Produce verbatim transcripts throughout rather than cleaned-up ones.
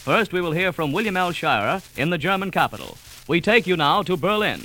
First, we will hear from William L. Shirer in the German capital. We take you now to Berlin.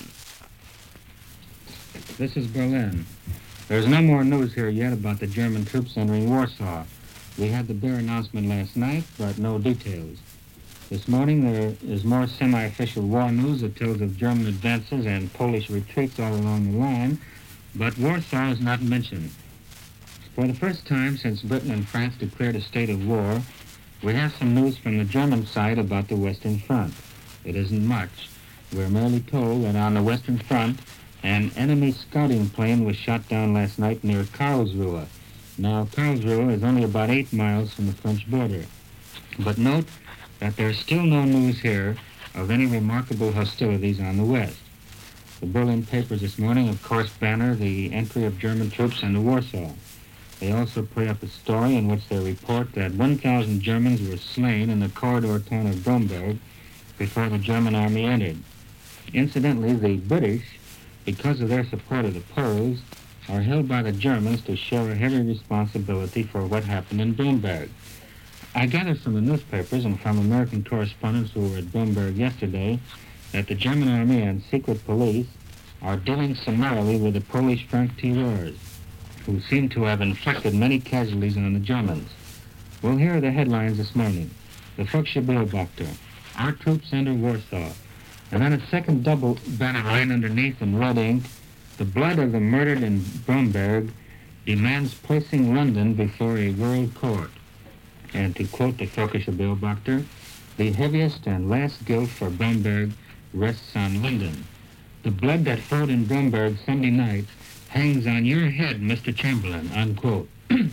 This is Berlin. There's no more news here yet about the German troops entering Warsaw. We had the bare announcement last night, but no details. This morning there is more semi-official war news that tells of German advances and Polish retreats all along the line, but Warsaw is not mentioned. For the first time since Britain and France declared a state of war, we have some news from the German side about the Western Front. It isn't much. We're merely told that on the Western Front, an enemy scouting plane was shot down last night near Karlsruhe. Now, Karlsruhe is only about eight miles from the French border. But note that there's still no news here of any remarkable hostilities on the west. The Berlin papers this morning, of course, banner the entry of German troops into Warsaw. They also put up a story in which they report that one thousand Germans were slain in the corridor town of Bromberg before the German army entered. Incidentally, the British, because of their support of the Poles, are held by the Germans to share a heavy responsibility for what happened in Bromberg. I gathered from the newspapers and from American correspondents who were at Bromberg yesterday that the German army and secret police are dealing summarily with the Polish franc-tireurs, who seem to have inflicted many casualties on the Germans. Well, here are the headlines this morning. The Volksche Beobachter, our troops enter Warsaw. And then a second double banner line underneath in red ink, the blood of the murdered in Bromberg demands placing London before a world court. And to quote the Volksche Beobachter, the heaviest and last guilt for Bromberg rests on London. The blood that flowed in Bromberg Sunday night hangs on your head, Mister Chamberlain, unquote.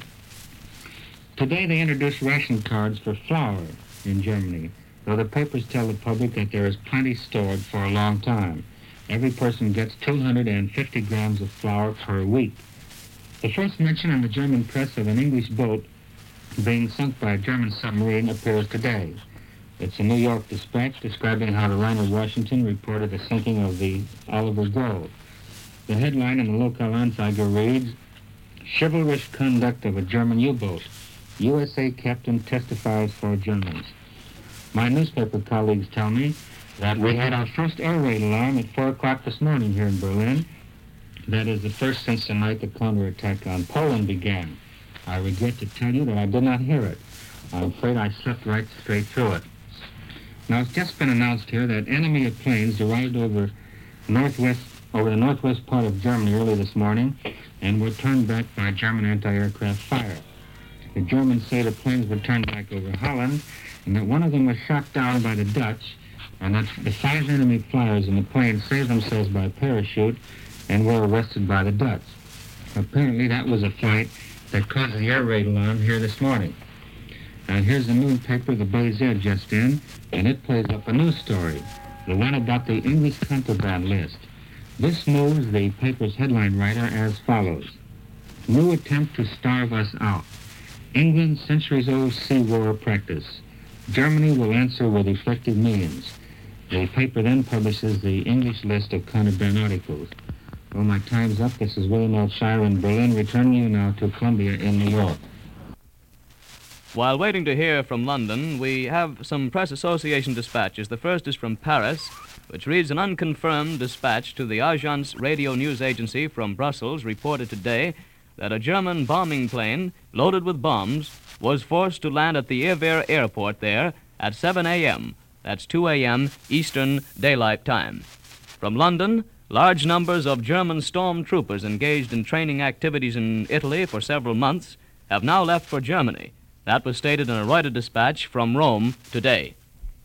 Today they introduced ration cards for flour in Germany, though the papers tell the public that there is plenty stored for a long time. Every person gets two hundred fifty grams of flour per week. The first mention in the German press of an English boat being sunk by a German submarine appears today. It's a New York Dispatch describing how the liner Washington reported the sinking of the Oliver Gold. The headline in the Lokal Anzeiger reads, "Chivalrous conduct of a German U-boat. U S A captain testifies for Germans." My newspaper colleagues tell me that we had our first air raid alarm at four o'clock this morning here in Berlin. That is the first since the night the counterattack on Poland began. I regret to tell you that I did not hear it. I'm afraid I slept right straight through it. Now, it's just been announced here that enemy planes arrived over northwest over the northwest part of Germany early this morning and were turned back by German anti-aircraft fire. The Germans say the planes were turned back over Holland and that one of them was shot down by the Dutch, and that the five enemy flyers in the plane saved themselves by parachute and were arrested by the Dutch. Apparently that was a flight that caused the air raid alarm here this morning. Now here's the noon paper, the Beizer, just in, and it plays up a news story, the one about the English contraband list. This moves the paper's headline writer as follows. New attempt to starve us out. England's centuries-old sea war practice. Germany will answer with effective means. The paper then publishes the English list of contraband articles. Well, my time's up. This is William L. Shirer in Berlin, returning you now to Columbia in New York. While waiting to hear from London, we have some Press Association dispatches. The first is from Paris, which reads an unconfirmed dispatch to the Agence Radio News Agency from Brussels reported today that a German bombing plane loaded with bombs was forced to land at the Irvir airport there at seven a.m. That's two a.m. Eastern Daylight Time. From London, large numbers of German stormtroopers engaged in training activities in Italy for several months have now left for Germany. That was stated in a Reuters dispatch from Rome today.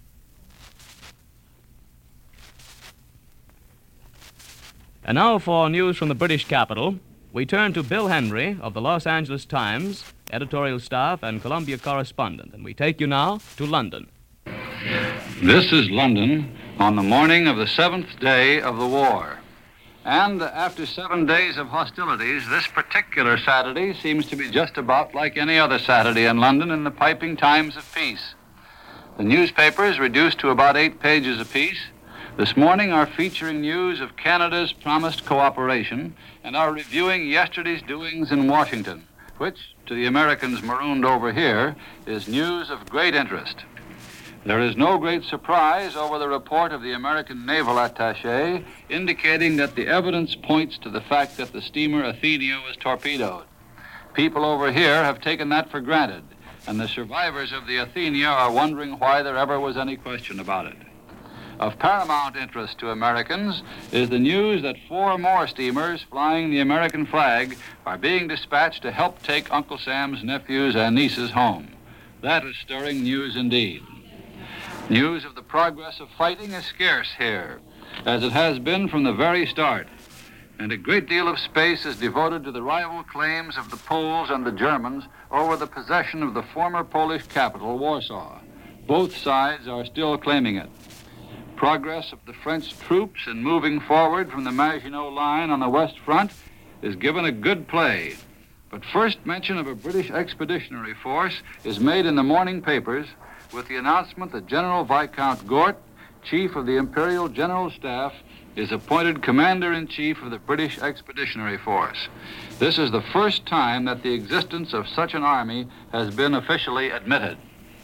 And now for news from the British capital. We turn to Bill Henry of the Los Angeles Times, editorial staff and Columbia correspondent, and we take you now to London. This is London on the morning of the seventh day of the war. And after seven days of hostilities, this particular Saturday seems to be just about like any other Saturday in London in the piping times of peace. The newspapers, reduced to about eight pages apiece, this morning are featuring news of Canada's promised cooperation and are reviewing yesterday's doings in Washington, which, to the Americans marooned over here, is news of great interest. There is no great surprise over the report of the American naval attaché indicating that the evidence points to the fact that the steamer Athenia was torpedoed. People over here have taken that for granted, and the survivors of the Athenia are wondering why there ever was any question about it. Of paramount interest to Americans is the news that four more steamers flying the American flag are being dispatched to help take Uncle Sam's nephews and nieces home. That is stirring news indeed. News of the progress of fighting is scarce here, as it has been from the very start, and a great deal of space is devoted to the rival claims of the Poles and the Germans over the possession of the former Polish capital, Warsaw. Both sides are still claiming it. Progress of the French troops in moving forward from the Maginot Line on the West Front is given a good play. But first mention of a British expeditionary force is made in the morning papers with the announcement that General Viscount Gort, Chief of the Imperial General Staff, is appointed Commander-in-Chief of the British Expeditionary Force. This is the first time that the existence of such an army has been officially admitted.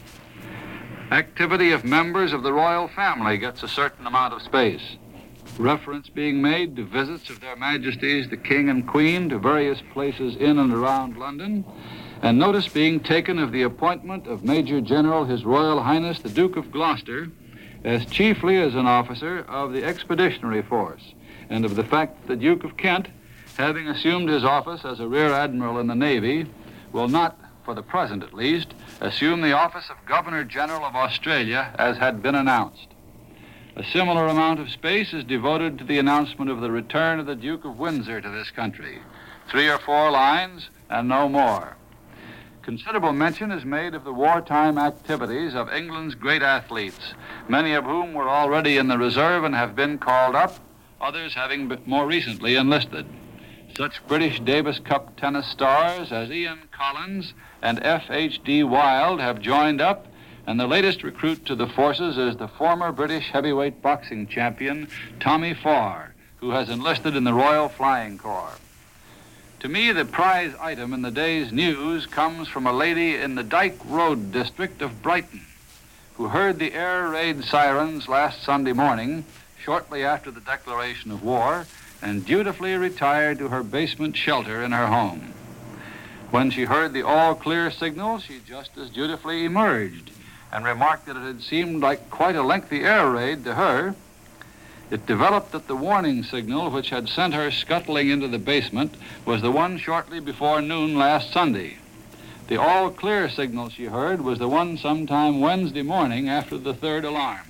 Activity of members of the royal family gets a certain amount of space. Reference being made to visits of their Majesties the King and Queen to various places in and around London, and notice being taken of the appointment of Major General His Royal Highness the Duke of Gloucester as chiefly as an officer of the Expeditionary Force, and of the fact that the Duke of Kent, having assumed his office as a Rear Admiral in the Navy, will not, for the present at least, assume the office of Governor General of Australia as had been announced. A similar amount of space is devoted to the announcement of the return of the Duke of Windsor to this country. Three or four lines and no more. Considerable mention is made of the wartime activities of England's great athletes, many of whom were already in the reserve and have been called up, others having been more recently enlisted. Such British Davis Cup tennis stars as Ian Collins and F H D Wild have joined up, and the latest recruit to the forces is the former British heavyweight boxing champion, Tommy Farr, who has enlisted in the Royal Flying Corps. To me, the prize item in the day's news comes from a lady in the Dyke Road district of Brighton, who heard the air raid sirens last Sunday morning, shortly after the declaration of war, and dutifully retired to her basement shelter in her home. When she heard the all-clear signal, she just as dutifully emerged and remarked that it had seemed like quite a lengthy air raid to her. It developed that the warning signal which had sent her scuttling into the basement was the one shortly before noon last Sunday. The all-clear signal she heard was the one sometime Wednesday morning after the third alarm.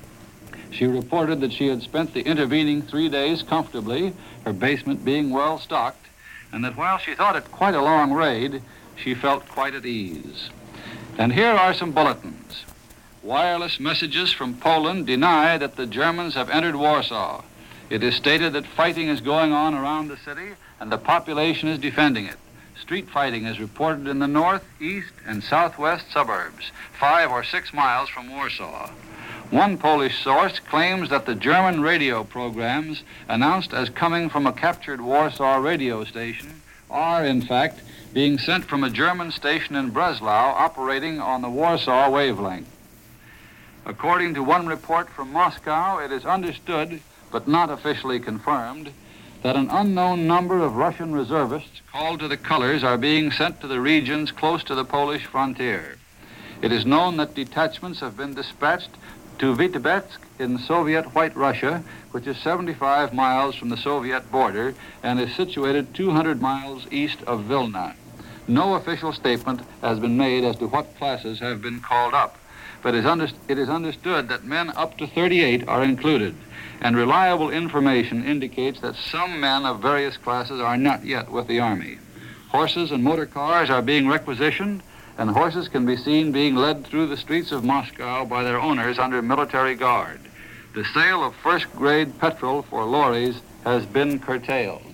She reported that she had spent the intervening three days comfortably, her basement being well stocked, and that while she thought it quite a long raid, she felt quite at ease. And here are some bulletins. Wireless messages from Poland deny that the Germans have entered Warsaw. It is stated that fighting is going on around the city and the population is defending it. Street fighting is reported in the north, east, and southwest suburbs, five or six miles from Warsaw. One Polish source claims that the German radio programs announced as coming from a captured Warsaw radio station are, in fact, being sent from a German station in Breslau operating on the Warsaw wavelength. According to one report from Moscow, it is understood, but not officially confirmed, that an unknown number of Russian reservists called to the colors are being sent to the regions close to the Polish frontier. It is known that detachments have been dispatched to Vitebsk in Soviet White Russia, which is seventy-five miles from the Soviet border and is situated two hundred miles east of Vilna. No official statement has been made as to what classes have been called up, but it is understood that men up to thirty-eight are included, and reliable information indicates that some men of various classes are not yet with the Army. Horses and motor cars are being requisitioned, and horses can be seen being led through the streets of Moscow by their owners under military guard. The sale of first-grade petrol for lorries has been curtailed.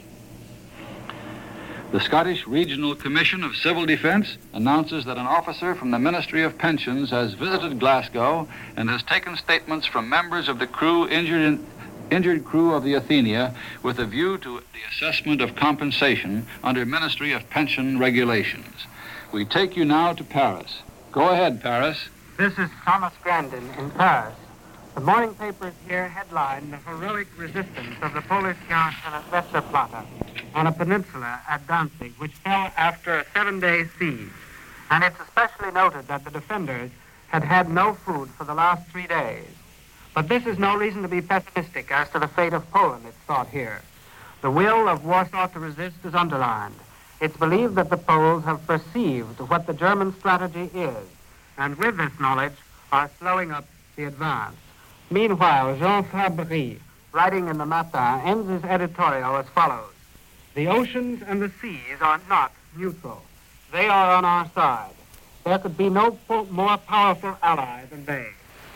The Scottish Regional Commission of Civil Defence announces that an officer from the Ministry of Pensions has visited Glasgow and has taken statements from members of the crew injured, in, injured crew of the Athenia with a view to the assessment of compensation under Ministry of Pension regulations. We take you now to Paris. Go ahead, Paris. This is Thomas Grandin in Paris. The morning papers here headline the heroic resistance of the Polish garrison at Westerplatte on a peninsula at Danzig, which fell after a seven-day siege. And it's especially noted that the defenders had had no food for the last three days. But this is no reason to be pessimistic as to the fate of Poland, it's thought here. The will of Warsaw to resist is underlined. It's believed that the Poles have perceived what the German strategy is, and with this knowledge are slowing up the advance. Meanwhile, Jean Fabry, writing in the Matin, ends his editorial as follows. The oceans and the seas are not neutral. They are on our side. There could be no po- more powerful ally than they.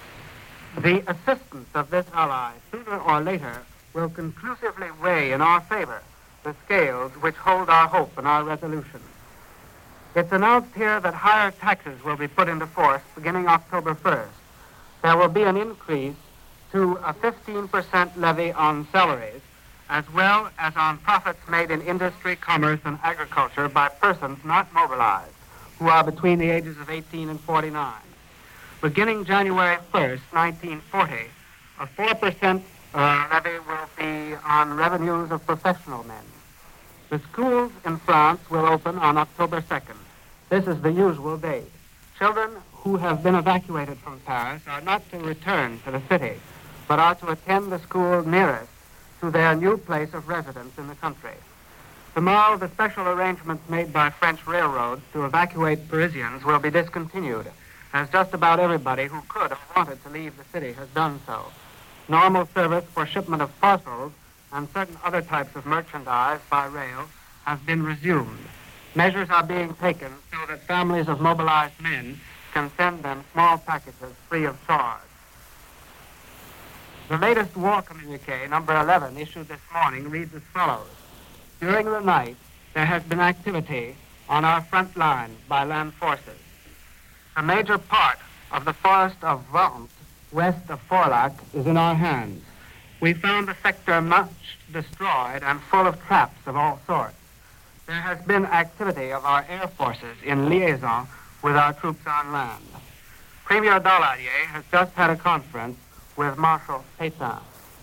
The assistance of this ally, sooner or later, will conclusively weigh in our favor the scales which hold our hope and our resolution. It's announced here that higher taxes will be put into force beginning October first. There will be an increase to a fifteen percent levy on salaries, as well as on profits made in industry, commerce, and agriculture by persons not mobilized, who are between the ages of eighteen and forty-nine. Beginning January first, nineteen forty, a four percent uh, levy will be on revenues of professional men. The schools in France will open on October second. This is the usual date. Children who have been evacuated from Paris are not to return to the city, but are to attend the school nearest to their new place of residence in the country. Tomorrow, the special arrangements made by French railroads to evacuate Parisians will be discontinued, as just about everybody who could have wanted to leave the city has done so. Normal service for shipment of parcels and certain other types of merchandise by rail has been resumed. Measures are being taken so that families of mobilized men can send them small packages free of charge. The latest war communique, number eleven, issued this morning, reads as follows. During the night, there has been activity on our front line by land forces. A major part of the forest of Worms, west of Forlac, is in our hands. We found the sector much destroyed and full of traps of all sorts. There has been activity of our air forces in liaison with our troops on land. Premier Daladier has just had a conference with Marshal Pétain.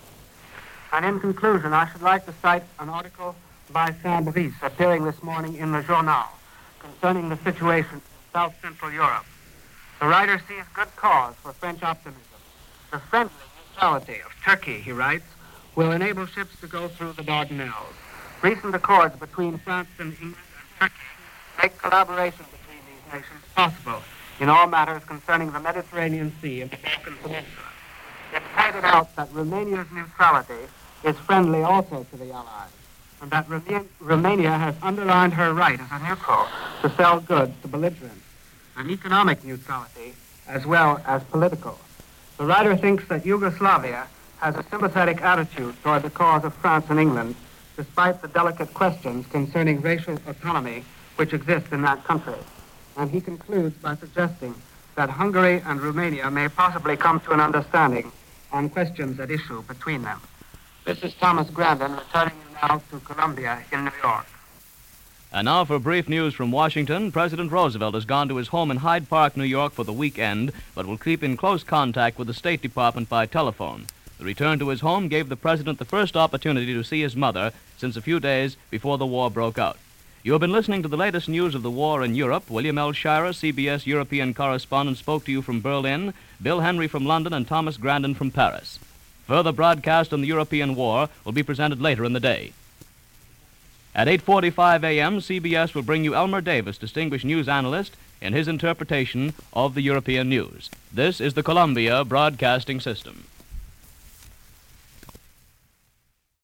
And in conclusion, I should like to cite an article by Saint-Brice appearing this morning in the Journal concerning the situation in South Central Europe. The writer sees good cause for French optimism. The friendly neutrality of Turkey, he writes, will enable ships to go through the Dardanelles. Recent accords between France and England and Turkey make collaboration between these nations possible in all matters concerning the Mediterranean Sea and the Balkan Peninsula. It's pointed out that Romania's neutrality is friendly also to the Allies, and that Roma- Romania has underlined her right as a neutral to sell goods to belligerents, an economic neutrality as well as political. The writer thinks that Yugoslavia has a sympathetic attitude toward the cause of France and England, despite the delicate questions concerning racial autonomy which exist in that country. And he concludes by suggesting that Hungary and Romania may possibly come to an understanding on questions at issue between them. This is Thomas Grandin, returning you now to Columbia in New York. And now for brief news from Washington. President Roosevelt has gone to his home in Hyde Park, New York for the weekend, but will keep in close contact with the State Department by telephone. The return to his home gave the president the first opportunity to see his mother since a few days before the war broke out. You have been listening to the latest news of the war in Europe. William L. Shirer, C B S European correspondent, spoke to you from Berlin, Bill Henry from London, and Thomas Grandin from Paris. Further broadcast on the European war will be presented later in the day. At eight forty-five a.m., C B S will bring you Elmer Davis, distinguished news analyst, in his interpretation of the European news. This is the Columbia Broadcasting System.